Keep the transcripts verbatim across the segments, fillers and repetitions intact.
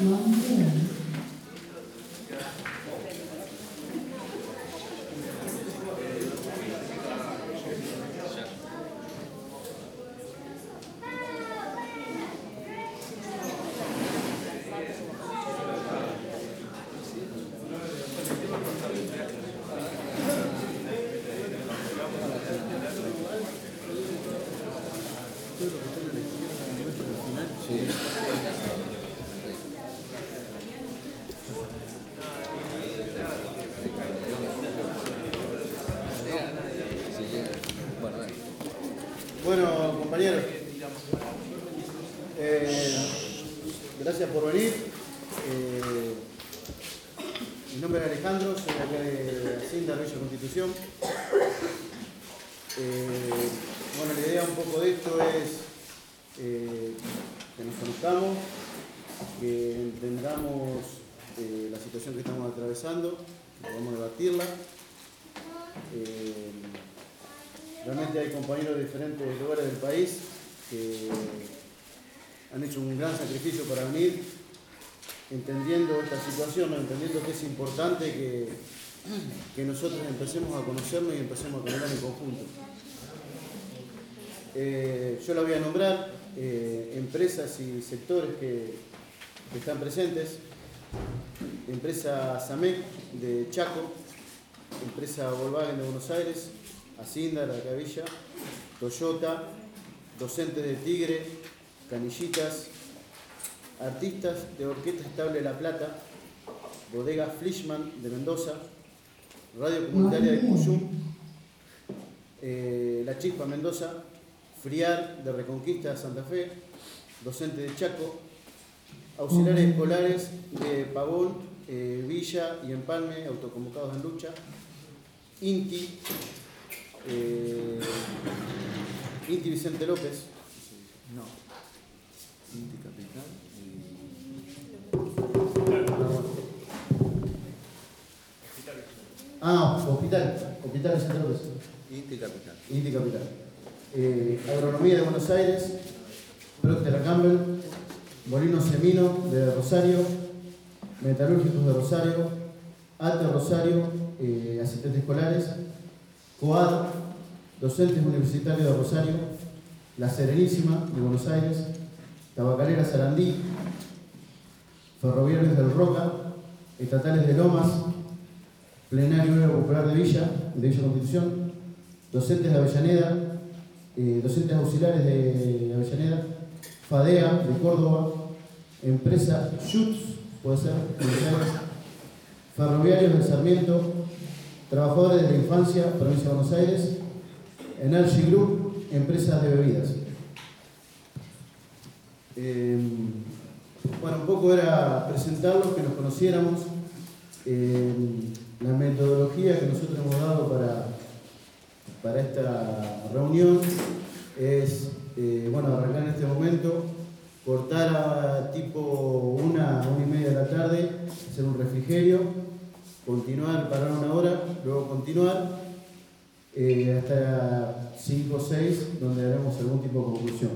Bueno, compañeros, eh, gracias por venir. Eh, mi nombre es Alejandro, soy acá de Hacienda, Villa Constitución. Eh, bueno, la idea un poco de esto es eh, que nos conozcamos, que entendamos eh, la situación que estamos atravesando, que podamos debatirla. Eh, realmente hay compañeros de diferentes lugares del país que han hecho un gran sacrificio para venir, entendiendo esta situación, entendiendo que es importante que, que nosotros empecemos a conocernos y empecemos a caminar en conjunto. Eh, yo la voy a nombrar, eh, empresas y sectores que, que están presentes. Empresa Samec de Chaco, empresa Volkswagen de Buenos Aires, Hacienda de la Villa, Toyota, docentes de Tigre, Canillitas, artistas de Orquesta Estable La Plata, Bodega Fleischmann de Mendoza, Radio Comunitaria de Cuyum, eh, La Chispa Mendoza, Friar de Reconquista de Santa Fe, docente de Chaco, auxiliares escolares de Pavón, eh, Villa y Empalme, autoconvocados en lucha, INTI, eh, INTI Vicente López, no, INTI Capital, y... ah, Hospital, Hospital Vicente López, INTI Capital, INTI Capital, eh, Agronomía de Buenos Aires, Procter Campbell, Molino Semino de Rosario, Metalúrgicos de Rosario, Ate Rosario, eh, asistentes escolares, COAD, docentes universitarios de Rosario, La Serenísima de Buenos Aires, Tabacalera Sarandí, Ferroviarios del Roca, Estatales de Lomas, Plenario Obrero Popular de Villa, de Villa Constitución, docentes de Avellaneda, eh, docentes auxiliares de Avellaneda, FADEA de Córdoba, empresa Schutz, puede ser, Ferroviarios del Sarmiento, trabajadores de la infancia, provincia de Buenos Aires, Energy Group, empresas de bebidas. Eh, bueno, un poco era presentarlos, que nos conociéramos, eh, la metodología que nosotros hemos dado para, para esta reunión es, eh, bueno, arrancar en este momento, cortar a tipo una, una y media de la tarde, hacer un refrigerio, continuar, parar una hora, luego continuar eh, hasta cinco o seis, donde haremos algún tipo de conclusión.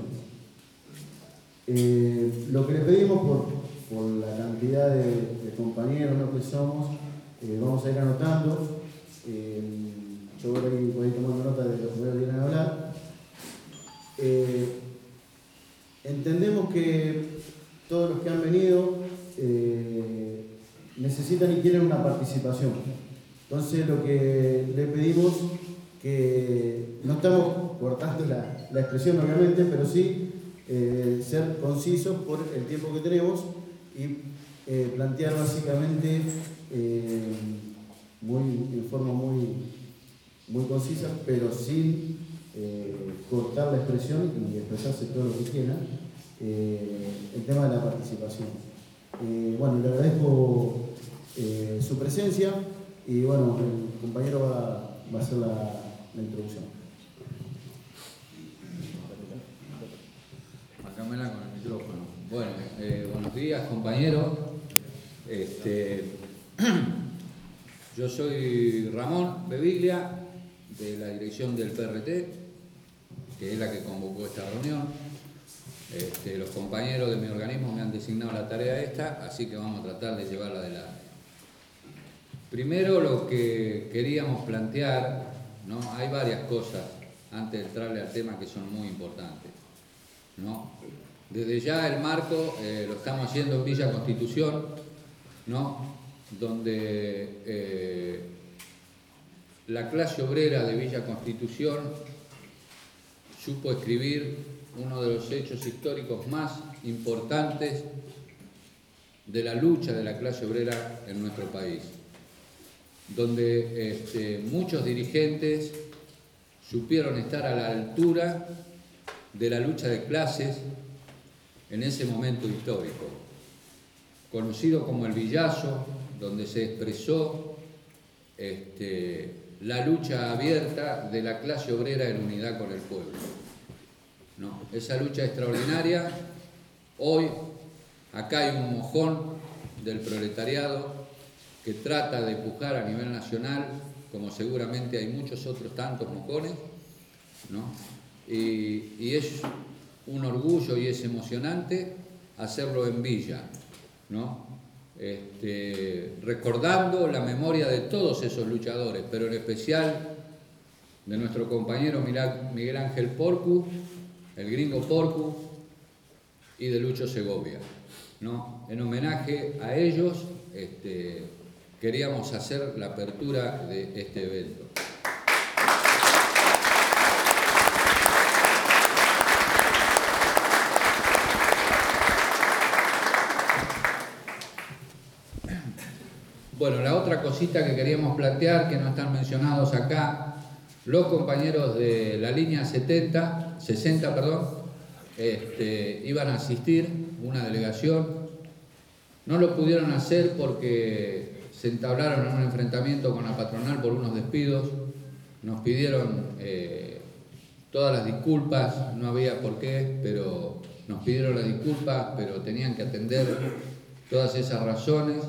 Eh, lo que le pedimos por, por la cantidad de, de compañeros, ¿no?, que somos, eh, vamos a ir anotando. Eh, yo voy a, ir, voy a ir tomando nota de lo que voy a venir a hablar. Eh, entendemos que todos los que han venido eh, necesitan y quieren una participación. Entonces lo que le pedimos, que no estamos cortando la, la expresión obviamente, pero sí eh, ser concisos por el tiempo que tenemos y eh, plantear básicamente eh, muy, en forma muy, muy concisa, pero sin eh, cortar la expresión y expresarse todo lo que quieran, eh, el tema de la participación. Eh, bueno, le agradezco eh, su presencia y bueno, el compañero va, va a hacer la, la introducción. Marcámela con el micrófono. Bueno, eh, buenos días, compañeros. Este, yo soy Ramón Beviglia, de la dirección del P R T, que es la que convocó esta reunión. Este, los compañeros de mi organismo me han designado la tarea esta, así que vamos a tratar de llevarla adelante. Primero, lo que queríamos plantear, ¿no? Hay varias cosas antes de entrarle al tema que son muy importantes, ¿no? Desde ya el marco eh, lo estamos haciendo en Villa Constitución, ¿no? Donde eh, la clase obrera de Villa Constitución supo escribir uno de los hechos históricos más importantes de la lucha de la clase obrera en nuestro país, donde este, muchos dirigentes supieron estar a la altura de la lucha de clases en ese momento histórico, conocido como el Villazo, donde se expresó este, la lucha abierta de la clase obrera en unidad con el pueblo. No, esa lucha extraordinaria, hoy acá hay un mojón del proletariado que trata de empujar a nivel nacional, como seguramente hay muchos otros tantos mojones, ¿no? Y, y es un orgullo y es emocionante hacerlo en Villa, ¿no? Este, recordando la memoria de todos esos luchadores, pero en especial de nuestro compañero Miguel Ángel Porcu, el gringo Porcu, y de Lucho Segovia, ¿no? En homenaje a ellos este, queríamos hacer la apertura de este evento. Bueno, la otra cosita que queríamos plantear, que no están mencionados acá, los compañeros de la línea setenta, sesenta, perdón, este, iban a asistir, una delegación. No lo pudieron hacer porque se entablaron en un enfrentamiento con la patronal por unos despidos. Nos pidieron eh, todas las disculpas, no había por qué, pero nos pidieron las disculpas, pero tenían que atender todas esas razones.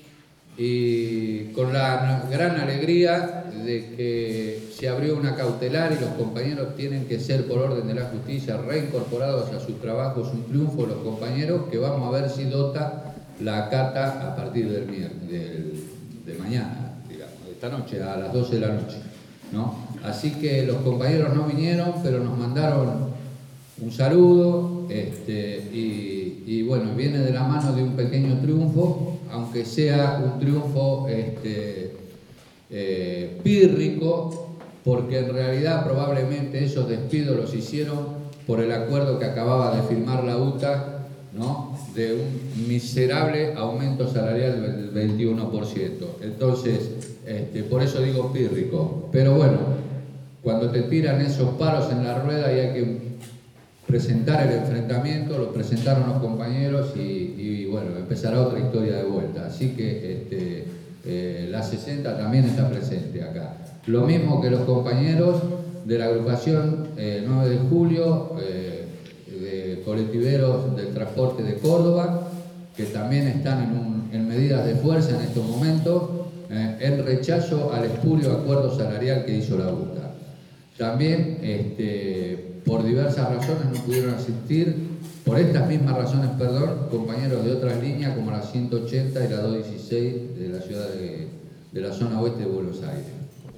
Y con la gran alegría de que se abrió una cautelar y los compañeros tienen que ser, por orden de la justicia, reincorporados a sus trabajos. Un triunfo de los compañeros, que vamos a ver si dota la cata a partir del, del, de mañana, digamos, de esta noche, a las doce de la noche, ¿no? Así que los compañeros no vinieron, pero nos mandaron un saludo, este, y, y bueno, viene de la mano de un pequeño triunfo, aunque sea un triunfo este, eh, pírrico, porque en realidad probablemente esos despidos los hicieron por el acuerdo que acababa de firmar la U T A, ¿no? De un miserable aumento salarial del veintiuno por ciento. Entonces, este, por eso digo pírrico. Pero bueno, cuando te tiran esos palos en la rueda y hay que presentar el enfrentamiento, lo presentaron los compañeros y, y bueno, empezará otra historia de vuelta. Así que este, eh, la sesenta también está presente acá. Lo mismo que los compañeros de la agrupación eh, nueve de julio, eh, de colectiveros del transporte de Córdoba, que también están en, un, en medidas de fuerza en estos momentos, eh, en rechazo al espurio acuerdo salarial que hizo la U T A. También, este, por diversas razones no pudieron asistir, por estas mismas razones, perdón, compañeros de otras líneas como la ciento ochenta y la doscientos dieciséis de la ciudad de, de la zona oeste de Buenos Aires.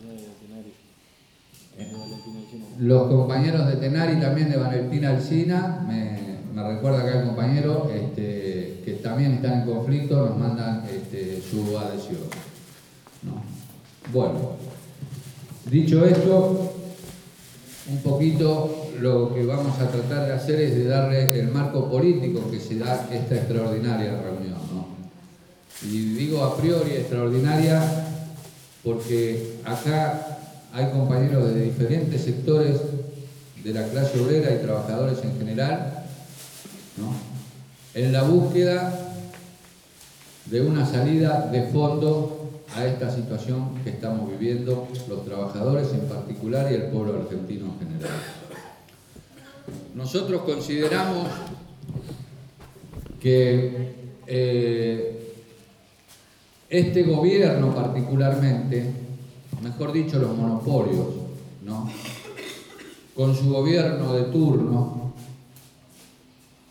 Los compañeros de Tenari también de Valentina Alsina, me, me recuerda acá el compañero, este, que también están en conflicto, nos mandan este, su adhesión, ¿no? Bueno, dicho esto, un poquito lo que vamos a tratar de hacer es de darle el marco político que se da esta extraordinaria reunión, ¿no? Y digo a priori extraordinaria porque acá hay compañeros de diferentes sectores de la clase obrera y trabajadores en general, ¿no? En la búsqueda de una salida de fondo a esta situación que estamos viviendo los trabajadores en particular y el pueblo argentino en general. Nosotros consideramos que eh, este gobierno particularmente, mejor dicho los monopolios, ¿no? Con su gobierno de turno,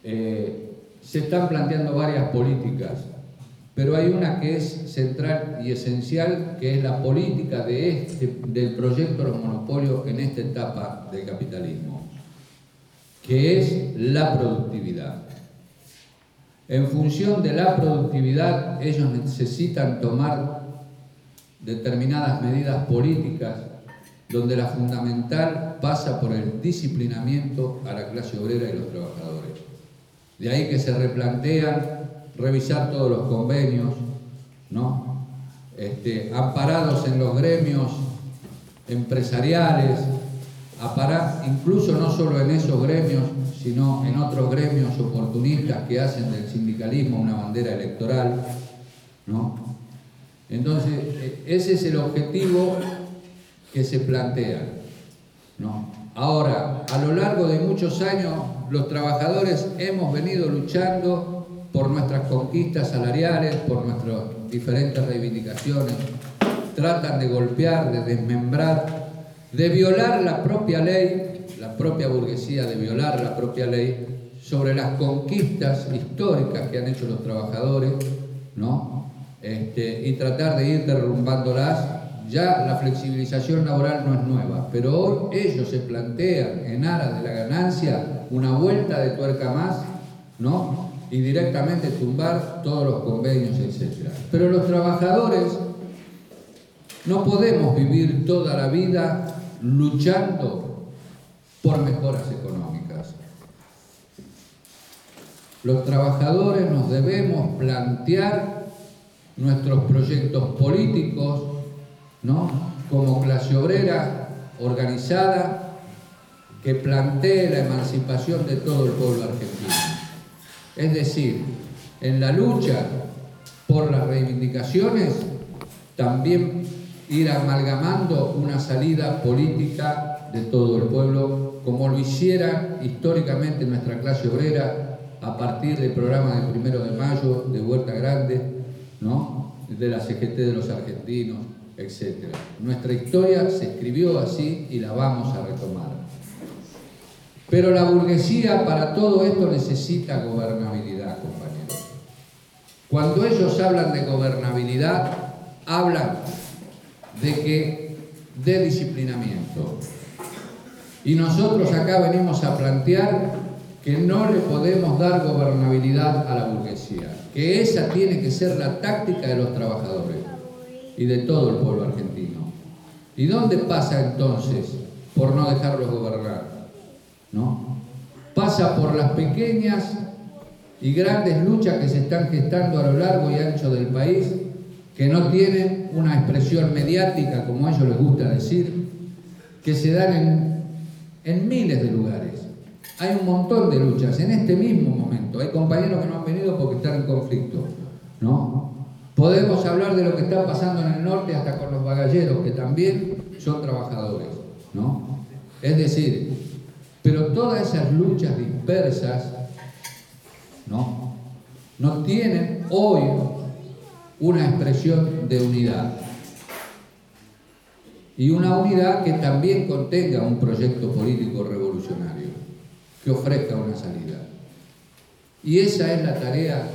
eh, se están planteando varias políticas, pero hay una que es central y esencial, que es la política de este, del proyecto de los monopolios en esta etapa del capitalismo, que es la productividad. En función de la productividad, ellos necesitan tomar determinadas medidas políticas, donde la fundamental pasa por el disciplinamiento a la clase obrera y los trabajadores. De ahí que se replantean revisar todos los convenios, ¿no? Este, amparados en los gremios empresariales, aparar, incluso no solo en esos gremios, sino en otros gremios oportunistas que hacen del sindicalismo una bandera electoral, ¿no? Entonces, ese es el objetivo que se plantea, ¿no? Ahora, a lo largo de muchos años, los trabajadores hemos venido luchando por nuestras conquistas salariales, por nuestras diferentes reivindicaciones. Tratan de golpear, de desmembrar, de violar la propia ley, la propia burguesía, de violar la propia ley sobre las conquistas históricas que han hecho los trabajadores, ¿no? Este, y tratar de ir derrumbándolas. Ya la flexibilización laboral no es nueva, pero hoy ellos se plantean en aras de la ganancia una vuelta de tuerca más, ¿no? Y directamente tumbar todos los convenios, etcétera. Pero los trabajadores no podemos vivir toda la vida luchando por mejoras económicas. Los trabajadores nos debemos plantear nuestros proyectos políticos, ¿no? Como clase obrera organizada que plantee la emancipación de todo el pueblo argentino. Es decir, en la lucha por las reivindicaciones, también ir amalgamando una salida política de todo el pueblo, como lo hiciera históricamente nuestra clase obrera a partir del programa del primero de mayo, de Huerta Grande, ¿no? De la C G T de los argentinos, etcétera. Nuestra historia se escribió así y la vamos a retomar. Pero la burguesía para todo esto necesita gobernabilidad, compañeros. Cuando ellos hablan de gobernabilidad, hablan de que de disciplinamiento. Y nosotros acá venimos a plantear que no le podemos dar gobernabilidad a la burguesía, que esa tiene que ser la táctica de los trabajadores y de todo el pueblo argentino. ¿Y dónde pasa entonces por no dejarlos gobernar? ¿No? Pasa por las pequeñas y grandes luchas que se están gestando a lo largo y ancho del país, que no tienen una expresión mediática, como a ellos les gusta decir, que se dan en, en miles de lugares. Hay un montón de luchas en este mismo momento. Hay compañeros que no han venido porque están en conflicto, ¿no? Podemos hablar de lo que está pasando en el norte hasta con los bagalleros, que también son trabajadores, ¿no? Es decir, pero todas esas luchas dispersas, ¿no? No tienen hoy una expresión de unidad. Y una unidad que también contenga un proyecto político revolucionario, que ofrezca una salida. Y esa es la tarea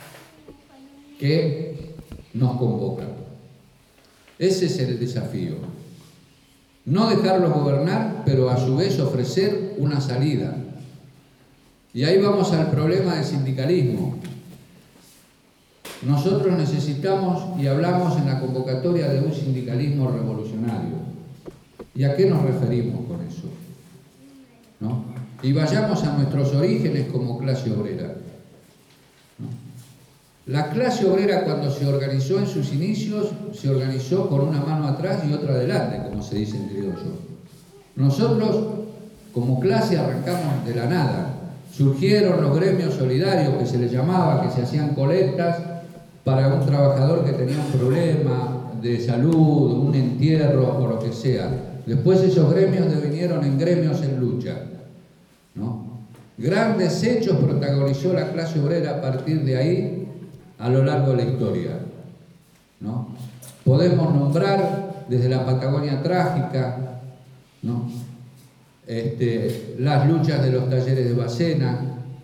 que nos convoca. Ese es el desafío. No dejarlos gobernar, pero a su vez ofrecer una salida. Y ahí vamos al problema del sindicalismo. Nosotros necesitamos y hablamos en la convocatoria de un sindicalismo revolucionario. ¿Y a qué nos referimos con eso? ¿No? Y vayamos a nuestros orígenes como clase obrera. ¿No? La clase obrera, cuando se organizó en sus inicios, se organizó con una mano atrás y otra adelante, como se dice en criollo. Nosotros, como clase, arrancamos de la nada. Surgieron los gremios solidarios, que se les llamaba, que se hacían colectas para un trabajador que tenía un problema de salud, un entierro o lo que sea. Después esos gremios devinieron en gremios en lucha, ¿no? Grandes hechos protagonizó la clase obrera a partir de ahí a lo largo de la historia, ¿no? Podemos nombrar desde la Patagonia trágica, ¿no? Este, las luchas de los talleres de Bacena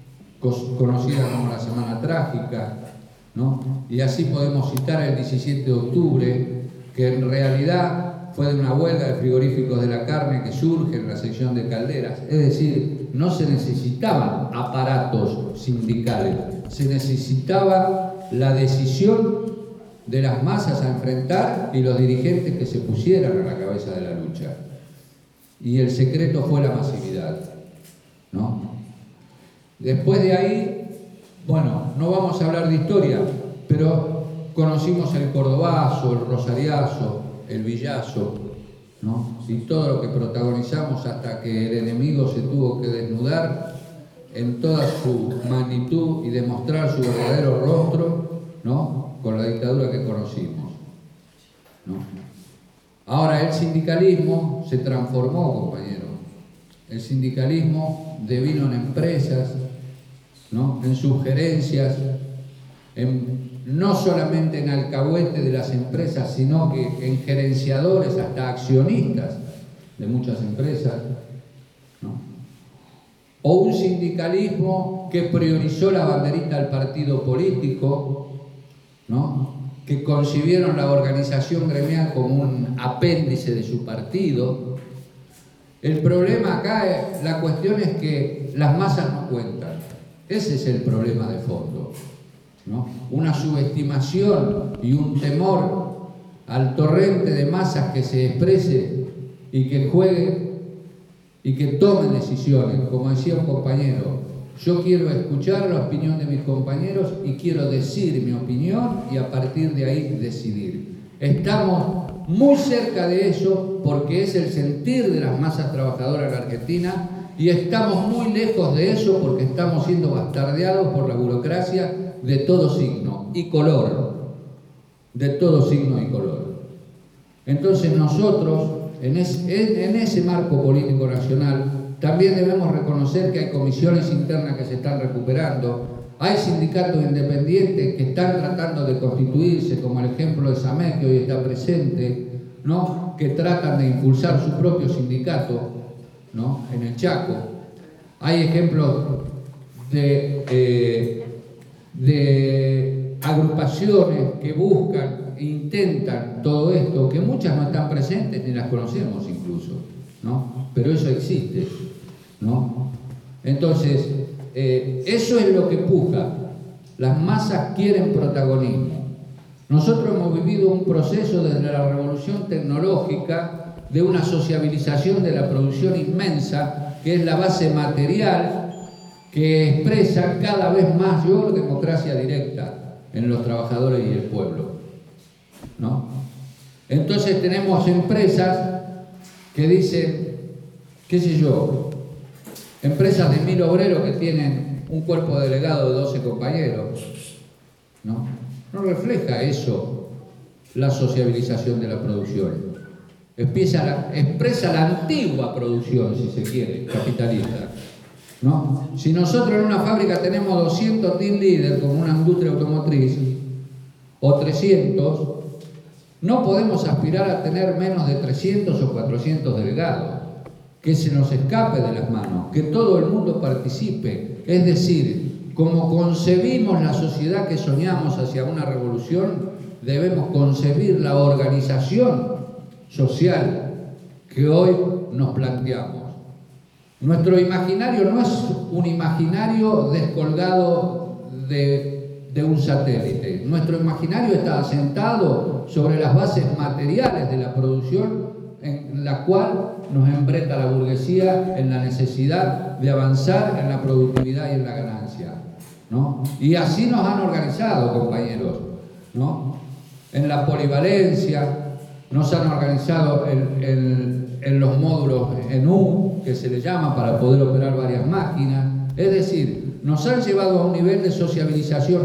conocida como la Semana Trágica, ¿no? Y así podemos citar el diecisiete de octubre, que en realidad fue de una huelga de frigoríficos de la carne que surge en la sección de Calderas. Es decir, no se necesitaban aparatos sindicales, se necesitaba la decisión de las masas a enfrentar y los dirigentes que se pusieran a la cabeza de la lucha. Y el secreto fue la masividad, ¿no? Después de ahí, bueno, no vamos a hablar de historia, pero conocimos el cordobazo, el rosariazo, el villazo, ¿no? Y todo lo que protagonizamos hasta que el enemigo se tuvo que desnudar en toda su magnitud y demostrar su verdadero rostro, ¿no? Con la dictadura que conocimos, ¿no? Ahora el sindicalismo se transformó, compañero. El sindicalismo devino en empresas, ¿no? En sugerencias, en, no solamente en alcahuete de las empresas, sino que en gerenciadores, hasta accionistas de muchas empresas, ¿no? O un sindicalismo que priorizó la banderita del partido político, ¿no? Que concibieron la organización gremial como un apéndice de su partido. El problema acá, es, la cuestión es que las masas no cuentan. Ese es el problema de fondo, ¿no? Una subestimación y un temor al torrente de masas que se exprese y que juegue y que tomen decisiones. Como decía un compañero, yo quiero escuchar la opinión de mis compañeros y quiero decir mi opinión y a partir de ahí decidir. Estamos muy cerca de eso porque es el sentir de las masas trabajadoras en la Argentina y estamos muy lejos de eso porque estamos siendo bastardeados por la burocracia de todo signo y color, de todo signo y color. Entonces nosotros, en ese, en ese marco político nacional, también debemos reconocer que hay comisiones internas que se están recuperando, hay sindicatos independientes que están tratando de constituirse, como el ejemplo de SAMEC, que hoy está presente, ¿no? Que tratan de impulsar su propio sindicato, ¿no? En el Chaco. Hay ejemplos de, eh, de agrupaciones que buscan e intentan todo esto, que muchas no están presentes ni las conocemos incluso, ¿no? Pero eso existe, ¿no? Entonces, eh, eso es lo que puja. Las masas quieren protagonismo. Nosotros hemos vivido un proceso desde la revolución tecnológica de una sociabilización de la producción inmensa, que es la base material que expresa cada vez mayor democracia directa en los trabajadores y el pueblo, ¿no? Entonces tenemos empresas que dicen, qué sé yo, empresas de mil obreros que tienen un cuerpo delegado de doce compañeros, ¿no? No refleja eso la sociabilización de la producción. Empieza la, expresa la antigua producción, si se quiere, capitalista, ¿no? Si nosotros en una fábrica tenemos doscientos team leaders como una industria automotriz, o trescientos, no podemos aspirar a tener menos de trescientos o cuatrocientos delegados, que se nos escape de las manos, que todo el mundo participe. Es decir, como concebimos la sociedad que soñamos hacia una revolución, debemos concebir la organización social que hoy nos planteamos. Nuestro imaginario no es un imaginario descolgado de, de un satélite. Nuestro imaginario está asentado sobre las bases materiales de la producción en la cual nos embreta la burguesía en la necesidad de avanzar en la productividad y en la ganancia, ¿no? Y así nos han organizado, compañeros, ¿no? En la polivalencia, nos han organizado en, en, en los módulos en U, que se le llama, para poder operar varias máquinas. Es decir, nos han llevado a un nivel de sociabilización.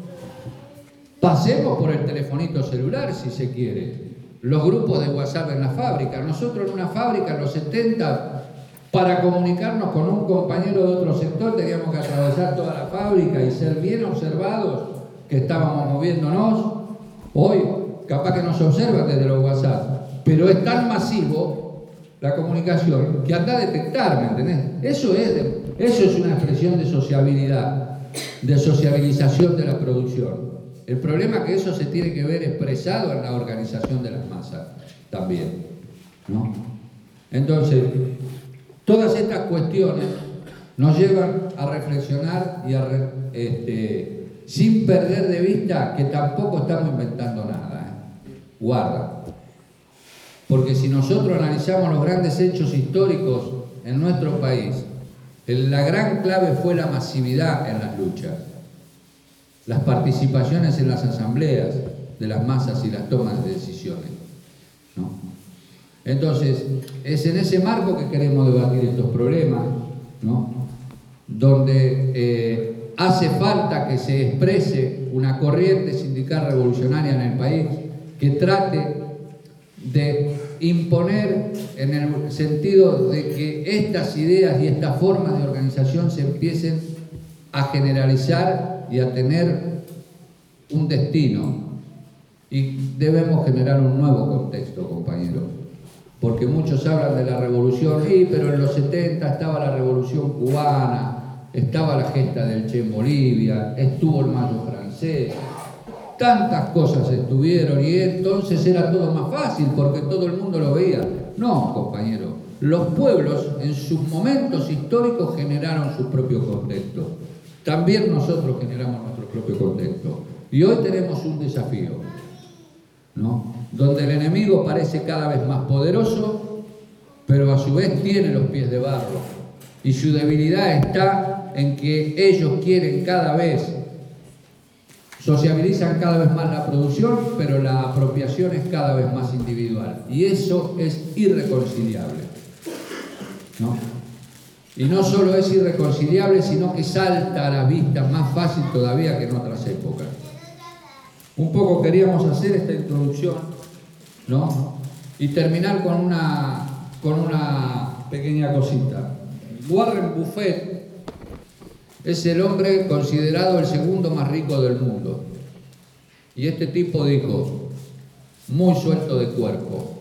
Pasemos por el telefonito celular, si se quiere. Los grupos de WhatsApp en la fábrica. Nosotros en una fábrica en los setenta, para comunicarnos con un compañero de otro sector, teníamos que atravesar toda la fábrica y ser bien observados que estábamos moviéndonos. Hoy, capaz que nos observan desde los WhatsApp, pero es tan masivo la comunicación que anda a detectar, ¿me entendés? Eso es, de, Eso es una expresión de sociabilidad, de sociabilización de la producción. El problema es que eso se tiene que ver expresado en la organización de las masas también, ¿no? Entonces, todas estas cuestiones nos llevan a reflexionar y a re, este, sin perder de vista que tampoco estamos inventando nada, ¿eh? Guarda. Porque si nosotros analizamos los grandes hechos históricos en nuestro país, la gran clave fue la masividad en las luchas, las participaciones en las asambleas de las masas y las tomas de decisiones, ¿no? Entonces, es en ese marco que queremos debatir estos problemas, ¿no? Donde eh, hace falta que se exprese una corriente sindical revolucionaria en el país que trate de imponer en el sentido de que estas ideas y estas formas de organización se empiecen a generalizar y a tener un destino. Y debemos generar un nuevo contexto, compañeros, porque muchos hablan de la revolución, sí, pero en los setenta estaba la revolución cubana, estaba la gesta del Che en Bolivia, estuvo el Mayo francés, tantas cosas estuvieron y entonces era todo más fácil porque todo el mundo lo veía. No, compañero, los pueblos en sus momentos históricos generaron su propio contexto. También nosotros generamos nuestro propio contexto. Y hoy tenemos un desafío, ¿no? Donde el enemigo parece cada vez más poderoso, pero a su vez tiene los pies de barro. Y su debilidad está en que ellos quieren cada vez, sociabilizan cada vez más la producción, pero la apropiación es cada vez más individual. Y eso es irreconciliable, ¿no? Y no solo es irreconciliable, sino que salta a la vista más fácil todavía que en otras épocas. Un poco queríamos hacer esta introducción, ¿no? Y terminar con una, con una pequeña cosita. Warren Buffett es el hombre considerado el segundo más rico del mundo. Y este tipo dijo, muy suelto de cuerpo,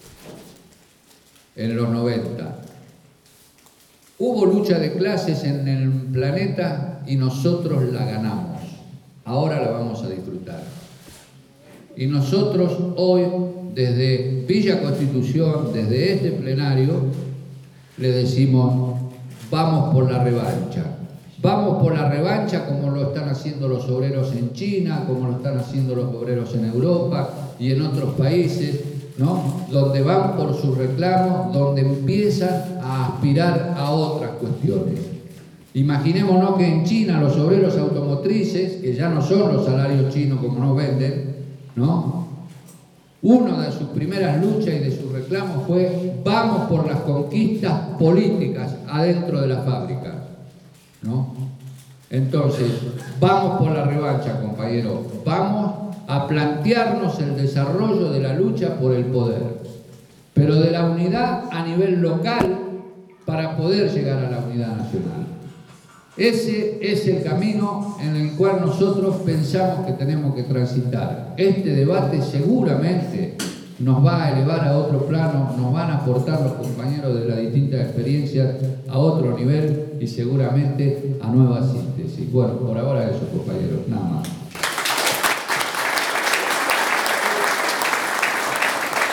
en los noventa. Hubo lucha de clases en el planeta y nosotros la ganamos. Ahora la vamos a disfrutar. Y nosotros hoy, desde Villa Constitución, desde este plenario, le decimos, vamos por la revancha. Vamos por la revancha como lo están haciendo los obreros en China, como lo están haciendo los obreros en Europa y en otros países, ¿no? Donde van por sus reclamos, donde empiezan a aspirar a otras cuestiones. Imaginémonos que en China los obreros automotrices, que ya no son los salarios chinos como nos venden, ¿no? Una de sus primeras luchas y de sus reclamos fue vamos por las conquistas políticas adentro de la fábrica, ¿no? Entonces, vamos por la revancha, compañeros. Vamos a plantearnos el desarrollo de la lucha por el poder, pero de la unidad a nivel local para poder llegar a la unidad nacional. Ese es el camino en el cual nosotros pensamos que tenemos que transitar. Este debate seguramente nos va a elevar a otro plano, nos van a aportar los compañeros de las distintas experiencias a otro nivel y seguramente a nuevas síntesis. Bueno, por ahora eso, compañeros, nada más.